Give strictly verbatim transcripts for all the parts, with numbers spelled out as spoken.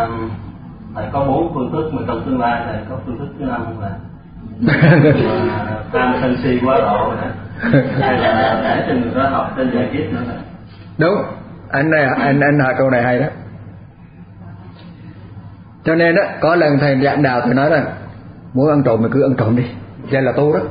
phải có bốn phương thức, mà trong tương lai này có phương thức thứ năm là tham sân si quá độ nữa, hay là để cho người đó học trên giải kiếp nữa nè. Đúng, anh này anh anh hỏi câu này hay đó. Cho nên đó, có lần thầy giảng đạo thầy nói rằng muốn ăn trộm thì cứ ăn trộm đi, vậy là tu đó.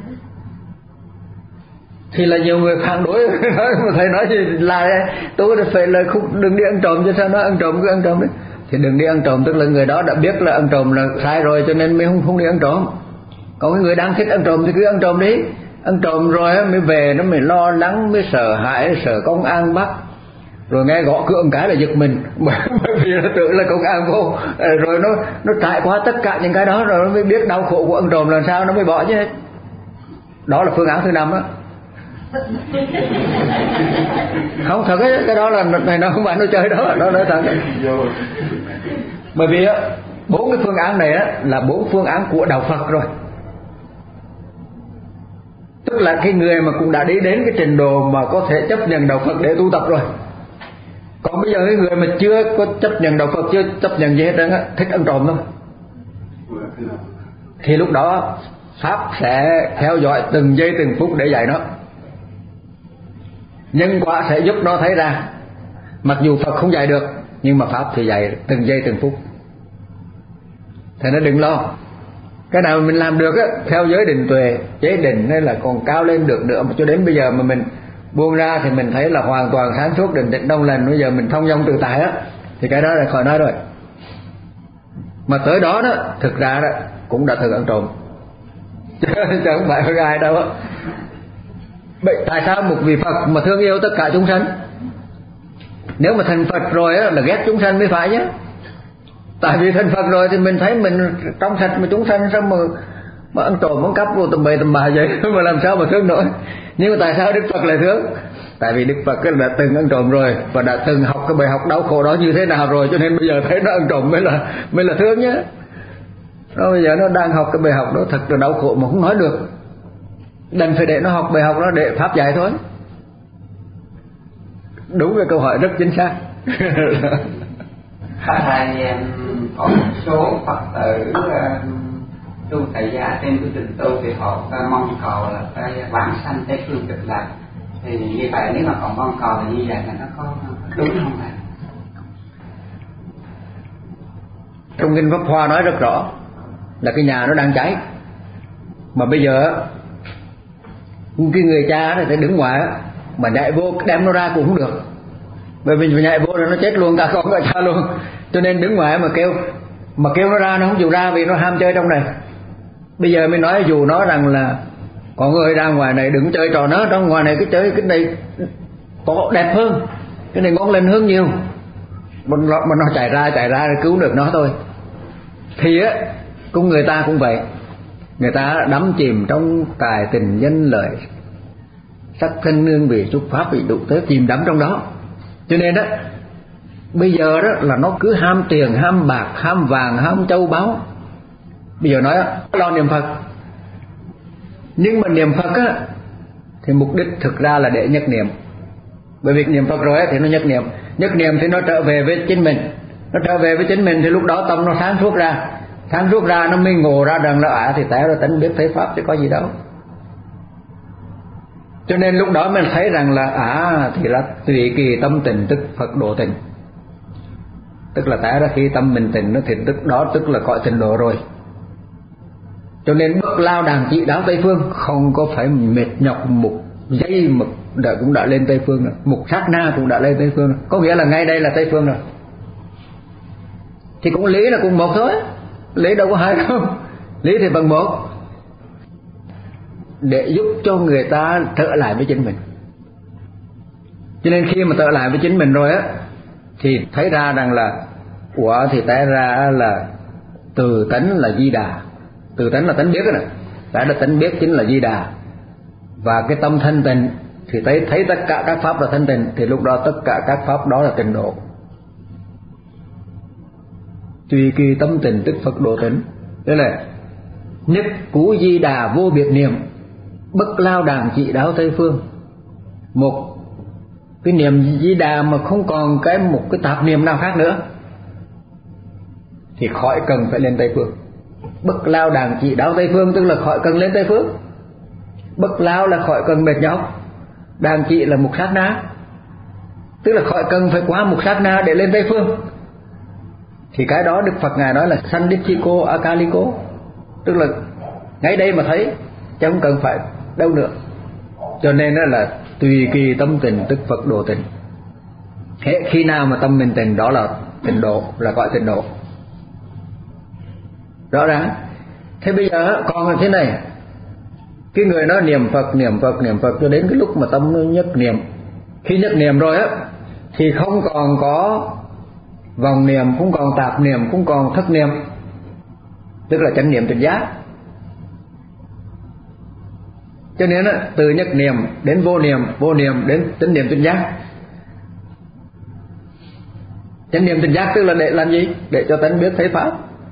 Thì là nhiều người phản đối nói mà thầy nói gì là tôi phải là không, đừng đi ăn trộm, chứ sao nói ăn trộm cứ ăn trộm đấy. Thì đừng đi ăn trộm, tức là người đó đã biết là ăn trộm là sai rồi, cho nên mới không không đi ăn trộm. Còn cái người đang thích ăn trộm thì cứ ăn trộm đi. Ăn trộm rồi mới về nó mới lo lắng, mới sợ hãi, sợ công an bắt, rồi nghe gõ cửa một cái là giật mình, bởi vì nó tưởng là công an vô, rồi nó nó trải qua tất cả những cái đó rồi nó mới biết đau khổ của ăn trộm là sao, nó mới bỏ chứ. Đó là phương án thứ năm á. Không thật ấy, cái đó là này nó không phải nó chơi đó, nó nói thật. Bởi vì á, bốn cái phương án này á là bốn phương án của đạo Phật rồi. Tức là cái người mà cũng đã đi đến cái trình độ mà có thể chấp nhận đạo Phật để tu tập rồi. Còn bây giờ cái người mà chưa có chấp nhận đạo Phật, chưa chấp nhận gì hết trơn á, thích ăn trộm thôi, thì lúc đó Pháp sẽ theo dõi từng giây từng phút để dạy nó. Nhân quả sẽ giúp nó thấy ra. Mặc dù Phật không dạy được, nhưng mà Pháp thì dạy từng giây từng phút. Thế nó đừng lo. Cái nào mình làm được á, theo giới định tuệ, chế định hay là còn cao lên được nữa, mà cho đến bây giờ mà mình buông ra thì mình thấy là hoàn toàn sáng suốt, định tĩnh đông lành, bây giờ mình thông dong tự tại á, thì cái đó là khỏi nói rồi. Mà tới đó đó, thực ra đó cũng đã thực ăn trộm, chứ không phải với ai đâu á. Vậy tại sao một vị Phật mà thương yêu tất cả chúng sanh? Nếu mà thành Phật rồi á là ghét chúng sanh mới phải chứ. Tại vì thành Phật rồi thì mình thấy mình trong sạch, mà chúng sanh sao mà mà ăn trộm ăn cắp rồi tầm bậy tầm bạ vậy mà làm sao mà thương nổi. Nhưng mà tại sao Đức Phật lại thương? Tại vì Đức Phật đã từng ăn trộm rồi và đã từng học cái bài học đau khổ đó như thế nào rồi, cho nên bây giờ thấy nó ăn trộm mới là mới là thương nhá. Nó bây giờ nó đang học cái bài học đó thật là đau khổ mà không nói được, đành phải để nó học bài học đó để Pháp dạy thôi. Đúng là câu hỏi rất chính xác. Thầy có một số Phật tử tu tại gia trên cái trình tu thì họ mong cầu là cái vãng sanh Tây phương Cực Lạc, thì như vậy nếu mà còn mong cầu thì như vậy là nó có đúng không ạ? Trong kinh Pháp Hoa nói rất rõ là cái nhà nó đang cháy, mà bây giờ cái người cha này phải đứng ngoài mà nhảy vô đem nó ra cũng không được, bởi vì nhảy vô rồi nó chết luôn cả con cả cha luôn. Cho nên đứng ngoài mà kêu mà kêu nó ra nó không chịu ra vì nó ham chơi trong này. Bây giờ mới nói dù nó rằng là có người ra ngoài này đừng chơi trò nó, trong ngoài này cái chơi cái này có đẹp hơn, cái này ngon lành hơn nhiều, mà nó, mà nó chạy ra chạy ra để cứu được nó thôi. Thì á cũng người ta cũng vậy, người ta đắm chìm trong tài tình danh lợi, sắc thân nương vị chúc pháp vị đủ thế, chìm đắm trong đó. Cho nên đó bây giờ đó là nó cứ ham tiền, ham bạc, ham vàng, ham châu báu. Bây giờ nói lo niệm Phật, nhưng mà niệm Phật á thì mục đích thực ra là để nhất niệm. Bởi vì niệm Phật rồi á thì nó nhất niệm, nhất niệm thì nó trở về với chính mình, nó trở về với chính mình thì lúc đó tâm nó sáng suốt ra, sáng suốt ra nó mới ngộ ra rằng là à thì té ra tánh biết thấy pháp chứ có gì đâu. Cho nên lúc đó mình thấy rằng là à thì là tùy kỳ tâm tình tức Phật độ tình, tức là té ra khi tâm mình tình nó thì tức đó tức là cõi tịnh độ rồi. Cho nên bước lao đàn chỉ đáo Tây phương không có phải mệt nhọc một giây mà đã cũng đã lên Tây phương rồi, một sát na cũng đã lên Tây phương rồi. Có nghĩa là ngay đây là Tây phương rồi. Thì cũng lý là cùng một thôi, lý đâu có hai đâu, lý thì bằng một, để giúp cho người ta trở lại với chính mình. Cho nên khi mà trở lại với chính mình rồi á thì thấy ra rằng là ủa thì té ra là từ tánh là Di Đà, từ tánh là tánh biết đó, đã là tánh biết chính là Di Đà, và cái tâm thanh tịnh thì thấy thấy tất cả các pháp là thanh tịnh, thì lúc đó tất cả các pháp đó là tịnh độ. Tùy kỳ tâm tịnh tức Phật độ tịnh. Tức là nhất cú Di Đà vô biệt niệm, bất lao đàn trị đáo Tây phương. Một cái niệm Di Đà mà không còn cái một cái tạp niệm nào khác nữa, thì khỏi cần phải lên Tây Phương. Bất lao đàng chỉ đáo Tây Phương, tức là khỏi cần lên Tây Phương. Bất lao là khỏi cần mệt nhọc, đàng chỉ là một sát na, tức là khỏi cần phải qua một sát na để lên Tây Phương. Thì cái đó Đức Phật Ngài nói là Sandipchiko Akaliko, tức là ngay đây mà thấy, chứ không cần phải đâu nữa. Cho nên đó là tùy kỳ tâm tình tức Phật độ tình. Thế khi nào mà tâm mình tình, đó là tịnh độ, là gọi tịnh độ. Rõ ràng. Thế bây giờ còn là thế này, cái người nó niệm Phật, niệm Phật, niệm Phật cho đến cái lúc mà tâm nó nhất niệm. Khi nhất niệm rồi á, thì không còn có vòng niệm, không còn tạp niệm, không còn thất niệm, tức là chánh niệm tỉnh giác. Cho nên á, từ nhất niệm đến vô niệm, vô niệm đến chánh niệm tỉnh giác. Chánh niệm tỉnh giác tức là để làm gì? Để cho tánh biết thấy pháp.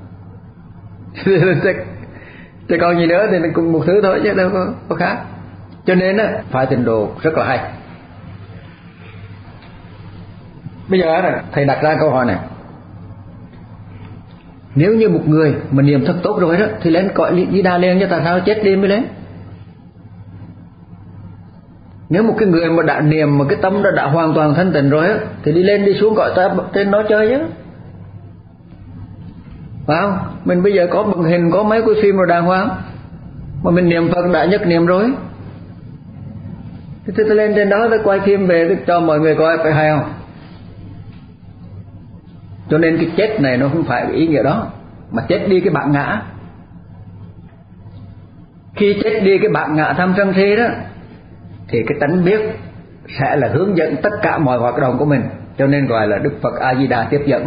Chứ còn gì nữa thì cũng một thứ thôi chứ đâu có, có khác. Cho nên á, phải tịnh độ rất là hay. Bây giờ á, thầy đặt ra câu hỏi này. Nếu như một người mà niệm thật tốt rồi đó, thì lên cõi Di Đà liền, chứ tại sao chết đi mới lên? Nếu một cái người mà đã niệm mà cái tâm đã, đã hoàn toàn thanh tịnh rồi á, thì đi lên đi xuống cõi ta trên nó chơi chứ, phải không? Mình bây giờ có bằng hình, có mấy cái phim rồi đàng hoàng, mà mình niệm Phật đã nhất niệm rồi, thì tôi lên trên đó tôi quay phim về tôi cho mọi người coi, phải hay không? Cho nên cái chết này nó không phải ý nghĩa đó, mà chết đi cái bản ngã. Khi chết đi cái bản ngã tham sân si đó, thì cái tánh biết sẽ là hướng dẫn tất cả mọi hoạt động của mình. Cho nên gọi là Đức Phật A Di Đà tiếp dẫn.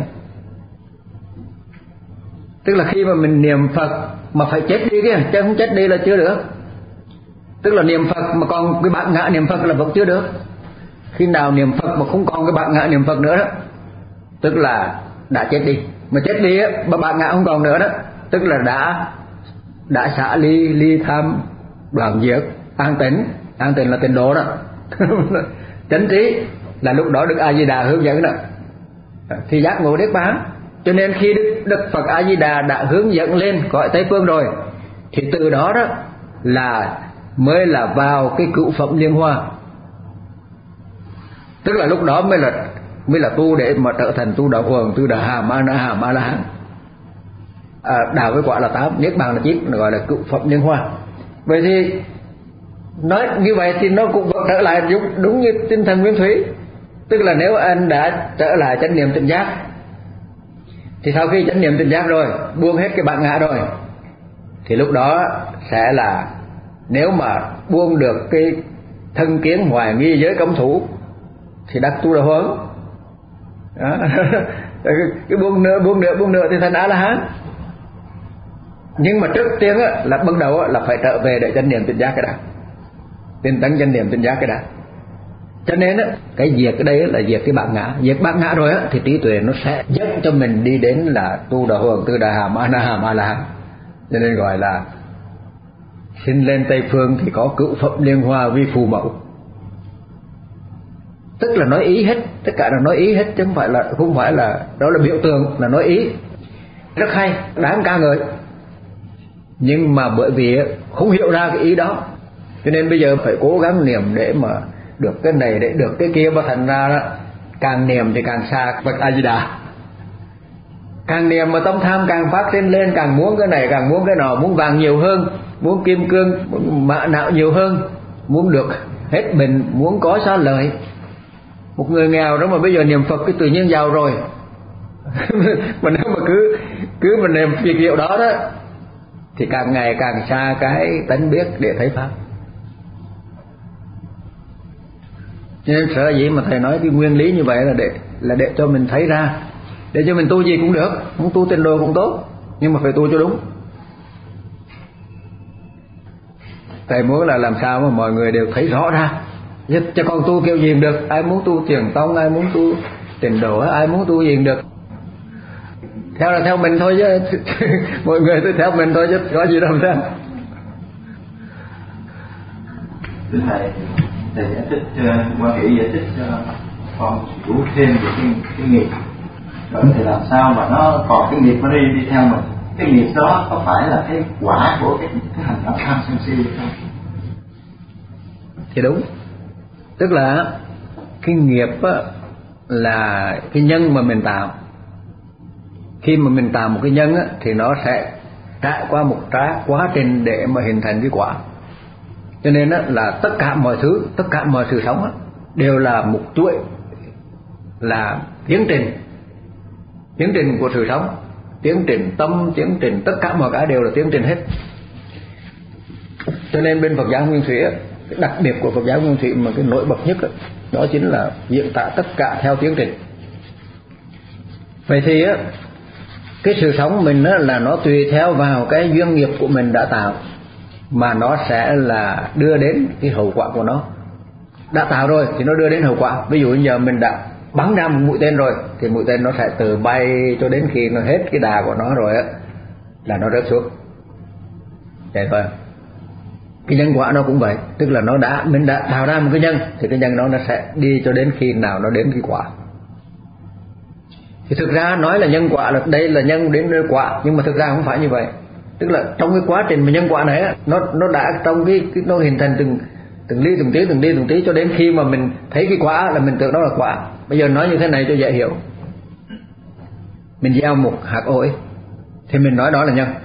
Tức là khi mà mình niệm Phật mà phải chết đi kia, chứ không chết đi là chưa được. Tức là niệm Phật mà còn cái bản ngã niệm Phật là vẫn chưa được. Khi nào niệm Phật mà không còn cái bản ngã niệm Phật nữa đó, tức là đã chết đi. Mà chết đi á, mà bản ngã không còn nữa đó, tức là đã đã xả ly, ly tham, đoạn diệt, an tịnh. An tịnh là tịnh độ đó. Chánh trí là lúc đó Đức A Di Đà hướng dẫn đó, thì giác ngộ niết bàn. Cho nên khi Đức, Đức Phật A Di Đà đã hướng dẫn lên cõi Tây Phương rồi, thì từ đó đó là mới là vào cái cựu phẩm liên hoa. Tức là lúc đó mới là mới là tu để mà trở thành tu đạo hoàng, tu đạo hàm, a na hàm, a la hán. À, đạo với quả là tám, niết bàn là chín, gọi là cựu phẩm liên hoa. Vậy thì nói như vậy thì nó cũng vẫn trở lại đúng, đúng như tinh thần nguyên thủy. Tức là nếu anh đã trở lại chánh niệm tỉnh giác, thì sau khi chánh niệm tỉnh giác rồi, buông hết cái bản ngã rồi, thì lúc đó sẽ là, nếu mà buông được cái thân kiến hoài nghi giới cấm thủ, thì đắc tu đạo huấn. Cái buông nữa, buông nữa, buông nữa thì thành A La Hán. Nhưng mà trước tiên á, là bắt đầu á, là phải trở về để chánh niệm tỉnh giác cái đã, tinh tấn chánh niệm tỉnh giác cái đã. Cho nên á, cái diệt cái đây là diệt cái bản ngã. Diệt bản ngã rồi á, thì trí tuệ nó sẽ dẫn cho mình đi đến là tu đạo hưởng, tư đà hàm, a na hàm, a la hán. Cho nên gọi là xin lên Tây Phương thì có cựu phẩm liên hoa vi phù mẫu. Tức là nói ý hết, tất cả là nói ý hết, chứ không phải là không phải là đó là biểu tượng, là nói ý. Rất hay, đáng ca ngợi. Nhưng mà bởi vì không hiểu ra cái ý đó, cho nên bây giờ phải cố gắng niệm để mà được cái này, để được cái kia. Mà thành ra đó, càng niệm thì càng xa Phật A Di Đà. Càng niệm mà tâm tham càng phát sinh lên, càng muốn cái này, càng muốn cái nọ, muốn vàng nhiều hơn, muốn kim cương, muốn mã não nhiều hơn, muốn được hết bệnh, muốn có xá lợi. Một người nghèo đó mà bây giờ niệm Phật cái tự nhiên giàu rồi. Mà nếu mà cứ cứ mà niệm việc hiệu đó đó, thì càng ngày càng xa cái tánh biết để thấy pháp. Nên sợ gì mà thầy nói cái nguyên lý như vậy là để là để cho mình thấy ra, để cho mình tu gì cũng được, muốn tu tịnh độ cũng tốt, nhưng mà phải tu cho đúng. Thầy muốn là làm sao mà mọi người đều thấy rõ ra, chứ còn tu kiểu gì cũng được. Ai muốn tu thiền tông, ai muốn tu tịnh độ, ai muốn tu gì cũng được. Theo là theo mình thôi chứ mọi người tôi theo mình thôi chứ có gì đâu sao. Thưa thầy, thầy giải thích uh, quan hệ giải thích cho uh, con hiểu thêm về cái, cái nghiệp rồi thì làm sao mà nó còn cái nghiệp nó đi đi theo mình, cái nghiệp đó có phải là cái quả của cái, cái hành động tham sân si không? Thì đúng, tức là cái nghiệp á, là cái nhân mà mình tạo. Khi mà mình tạo một cái nhân á, thì nó sẽ trải qua một cái quá trình để mà hình thành cái quả. Cho nên á, là tất cả mọi thứ, tất cả mọi sự sống á, đều là một chuỗi, là tiến trình, tiến trình của sự sống, tiến trình tâm, tiến trình tất cả mọi cái đều là tiến trình hết. Cho nên bên Phật giáo Nguyên Thủy á, cái đặc biệt của Phật giáo Nguyên Thủy mà cái nổi bật nhất á, đó chính là diễn tả tất cả theo tiến trình. Vậy thì á, cái sự sống mình á, là nó tùy theo vào cái duyên nghiệp của mình đã tạo mà nó sẽ là đưa đến cái hậu quả của nó. Đã tạo rồi thì nó đưa đến hậu quả. Ví dụ như giờ mình đã bắn ra một mũi tên rồi thì mũi tên nó sẽ từ bay cho đến khi nó hết cái đà của nó rồi á, là nó rớt xuống. Vậy thôi. Cái nhân quả nó cũng vậy, tức là nó đã mình đã tạo ra một cái nhân thì cái nhân đó nó sẽ đi cho đến khi nào nó đến cái quả. Thì thực ra nói là nhân quả là đây là nhân đến quả, nhưng mà thực ra không phải như vậy. Tức là trong cái quá trình mà nhân quả này nó nó đã trong cái, cái nó hình thành từng từng ly từng tí từng ly từng tí cho đến khi mà mình thấy cái quả là mình tưởng đó là quả. Bây giờ nói như thế này cho dễ hiểu. Mình gieo một hạt ổi thì mình nói đó là nhân.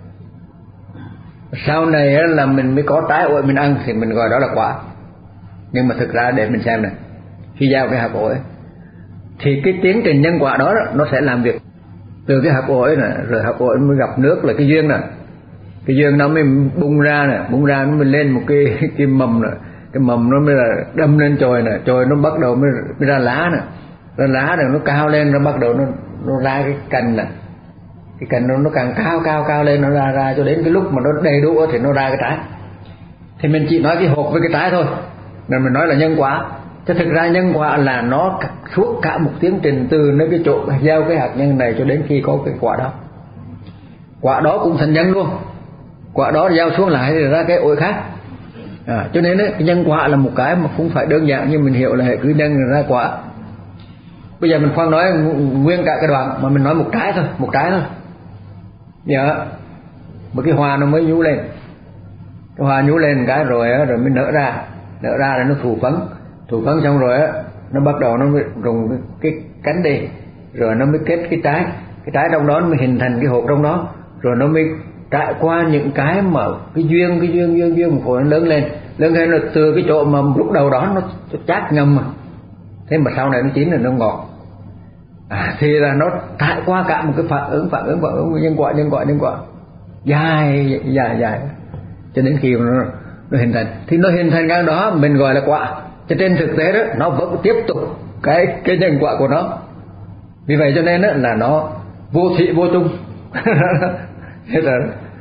Sau này là mình mới có trái ổi mình ăn thì mình gọi đó là quả. Nhưng mà thực ra để mình xem này, khi gieo cái hạt ổi thì cái tiến trình nhân quả đó nó sẽ làm việc từ cái hạt ổi này, rồi hạt ổi mới gặp nước là cái duyên này, cái duyên nó mới bung ra này, bung ra nó mới lên một cái cái mầm này, cái mầm nó mới là đâm lên chồi này, chồi nó bắt đầu mới, mới ra lá này, ra lá này nó cao lên, nó bắt đầu nó nó ra cái cành này, cái cành nó nó càng cao cao cao lên, nó ra ra cho đến cái lúc mà nó đầy đủ thì nó ra cái trái. Thì mình chỉ nói cái hộp với cái trái thôi, nên mình nói là nhân quả. Chứ thực ra nhân quả là nó suốt cả một tiến trình từ nơi cái chỗ gieo cái hạt nhân này cho đến khi có cái quả đó. Quả đó cũng thành nhân luôn, quả đó gieo xuống lại thì ra cái ổi khác. À, cho nên ấy, cái nhân quả là một cái mà không phải đơn giản như mình hiểu là hệ cứ nhân ra quả. Bây giờ mình khoan nói nguyên cả cái đoạn mà mình nói một trái thôi, một trái thôi. Dạ, một cái hoa nó mới nhú lên, cái hoa nhú lên cái rồi rồi mới nở ra, nở ra rồi nó thù phấn, thù phấn xong rồi á, nó bắt đầu nó mới rụng cái, cái cánh đi, rồi nó mới kết cái trái, cái trái trong đó nó mới hình thành cái hộp trong đó, rồi nó mới trải qua những cái mà cái duyên, cái duyên duyên duyên của nó lớn lên, lớn lên rồi từ cái chỗ mà lúc đầu đó nó chát ngâm mà, thế mà sau này nó chín rồi nó ngọt. À, thì là nó trải qua cả một cái phản ứng, phản ứng, phản ứng nhân quả, nhân quả, nhân quả dài dài dài cho đến khi nó, nó hình thành. Thì nó hình thành cái đó mình gọi là quả. Cho trên thực tế đó nó vẫn tiếp tục cái cái nhân quả của nó. Vì vậy cho nên đó, là nó vô thị vô chung. Thế là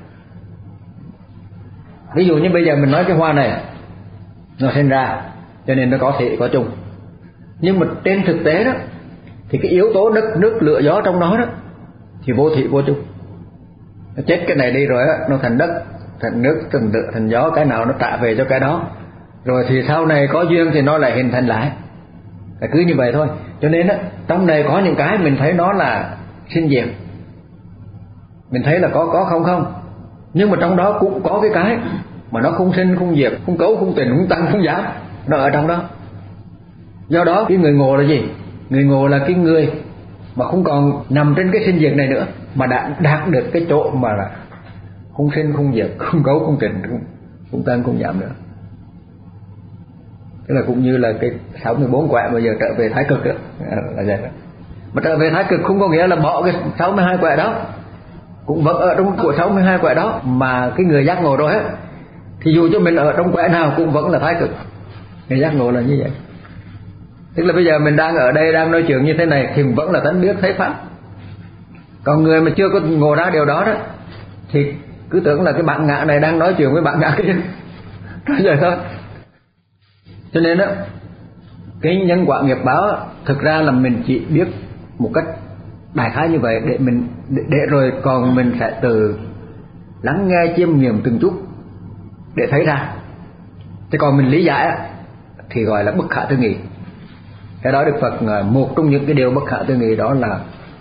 ví dụ như bây giờ mình nói cái hoa này nó sinh ra cho nên nó có thị có chung, nhưng mà trên thực tế đó thì cái yếu tố đất nước lửa gió trong đó đó thì vô thị vô chung. Nó chết cái này đi rồi á, nó thành đất, thành nước, thành lửa, thành gió, cái nào nó trả về cho cái đó. Rồi thì sau này có duyên thì nó lại hình thành lại. Là cứ như vậy thôi. Cho nên á, trong này có những cái mình thấy nó là sinh diệt, mình thấy là có có không không, nhưng mà trong đó cũng có cái cái mà nó không sinh không diệt, không cấu không tình, không tăng không giảm, nó ở trong đó. Do đó cái người ngộ là gì? Người ngộ là cái người mà không còn nằm trên cái sinh diệt này nữa, mà đã đạt được cái chỗ mà là không sinh không diệt, không cấu không tình, không, không tăng không giảm nữa. Tức là cũng như là cái sáu mươi bốn quẻ bây giờ trở về thái cực đó, là vậy đó. Mà trở về thái cực không có nghĩa là bỏ cái sáu mươi hai quẻ đó, cũng vẫn ở trong của sáu mươi hai quẻ đó, mà cái người giác ngộ rồi hết thì dù cho mình ở trong quẻ nào cũng vẫn là thái cực. Người giác ngộ là như vậy. Tức là bây giờ mình đang ở đây đang nói chuyện như thế này thì vẫn là tánh biết thấy pháp. Còn người mà chưa có ngộ ra điều đó đó thì cứ tưởng là cái bạn ngã này đang nói chuyện với bạn ngã kia. Nói vậy thôi. Cho nên đó, cái nhân quả nghiệp báo thực ra là mình chỉ biết một cách đại khái như vậy để mình để, để rồi còn mình sẽ từ lắng nghe chiêm nghiệm từng chút để thấy ra. Thế còn mình lý giải thì gọi là bất khả tư nghị. Cái đó Đức Phật một trong những cái điều bất khả tư nghị đó là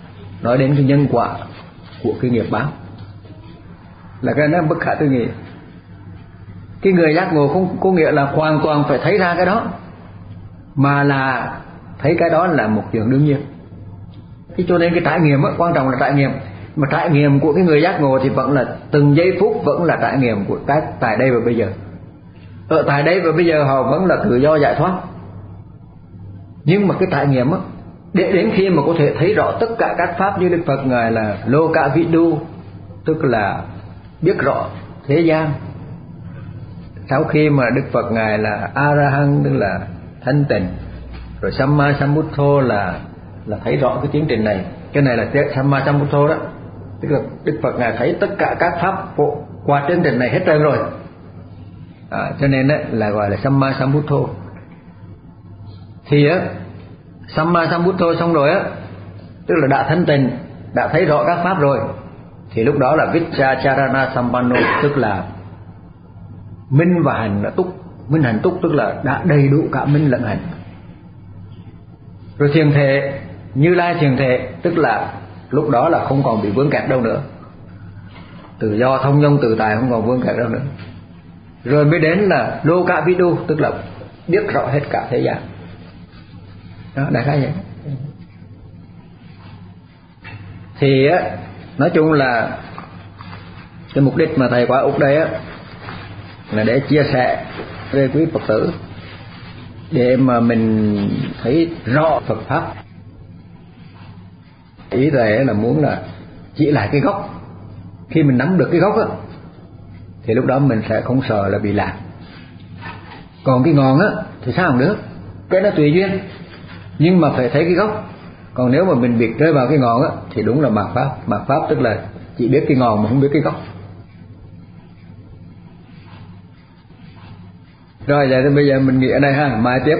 nói đến cái nhân quả của cái nghiệp báo, là cái nó bất khả tư nghị. Cái người giác ngộ không có nghĩa là hoàn toàn phải thấy ra cái đó, mà là thấy cái đó là một chuyện đương nhiên. Cái cho nên cái trải nghiệm á, quan trọng là trải nghiệm. Mà trải nghiệm của cái người giác ngộ thì vẫn là từng giây phút vẫn là trải nghiệm của cái tại đây và bây giờ. Ở tại đây và bây giờ họ vẫn là tự do giải thoát. Nhưng mà cái trải nghiệm á, để đến khi mà có thể thấy rõ tất cả các pháp như Đức Phật ngài là Loka Vidu, tức là biết rõ thế gian. Sau khi mà Đức Phật ngài là A-ra-hăng, tức là thanh tịnh, rồi Samma Sambuddho là là thấy rõ cái tiến trình này. Cái này là Samma Sambuddho đó, tức là Đức Phật ngài thấy tất cả các pháp qua tiến trình này hết trơn rồi, à, cho nên đó là gọi là Samma Sambuddho. Thì á Samma Sambuddho xong rồi á, tức là đã thanh tịnh, đã thấy rõ các pháp rồi, thì lúc đó là Vichacharana Sampanno, tức là minh và hành đã túc. Minh hành túc tức là đã đầy đủ cả minh lẫn hành. Rồi thiền thể, Như Lai thiền thể, tức là lúc đó là không còn bị vướng kẹt đâu nữa, tự do thông dong tự tại, không còn vướng kẹt đâu nữa. Rồi mới đến là Loka Vidu, tức là biết rõ hết cả thế gian. Đó, đại khái vậy. Thì á, nói chung là cái mục đích mà thầy qua Úc đây á là để chia sẻ với quý Phật tử, để mà mình thấy rõ Phật pháp. Ý thầy là muốn là chỉ lại cái gốc. Khi mình nắm được cái gốc á thì lúc đó mình sẽ không sợ là bị lạc. Còn cái ngọn á thì sao không được, cái nó tùy duyên, nhưng mà phải thấy cái gốc. Còn nếu mà mình bị rơi vào cái ngọn á thì đúng là mạt pháp. Mạt pháp tức là chỉ biết cái ngọn mà không biết cái gốc. Rồi vậy thì bây giờ mình nghỉ ở đây ha, mai tiếp.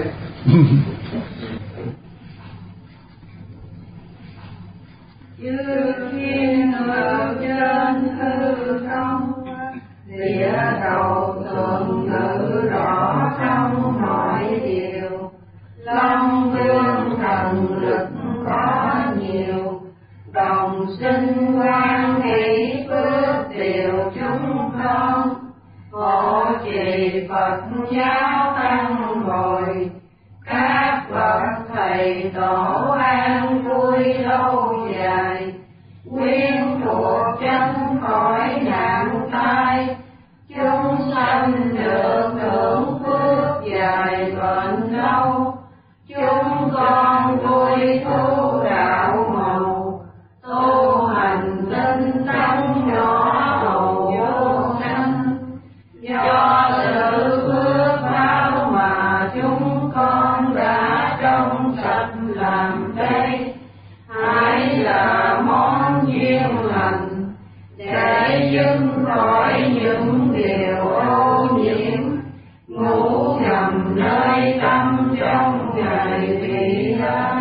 Chư thiên ở trên hư không, địa cầu thường ngự rõ trong mọi điều. Long vương thần lực có nhiều, đồng sinh quan hỷ phước điều chúng con. Hộ trì Phật giáo tăng bồi, các bậc thầy tổ an vui lâu dài. Quyến thuộc tránh khỏi nạn tai, chúng sanh được hưởng phước dài bền lâu. Chúng con vui tu đạo màu, tu hành tinh tấn nhỏ hầu vô sanh. Do sự phước báo mà chúng con đã trong sạch làm đây, hãy là món duyên lành để dứt khỏi những điều ô nhiễm, ngủ nằm nơi tâm trong ngày vị lai.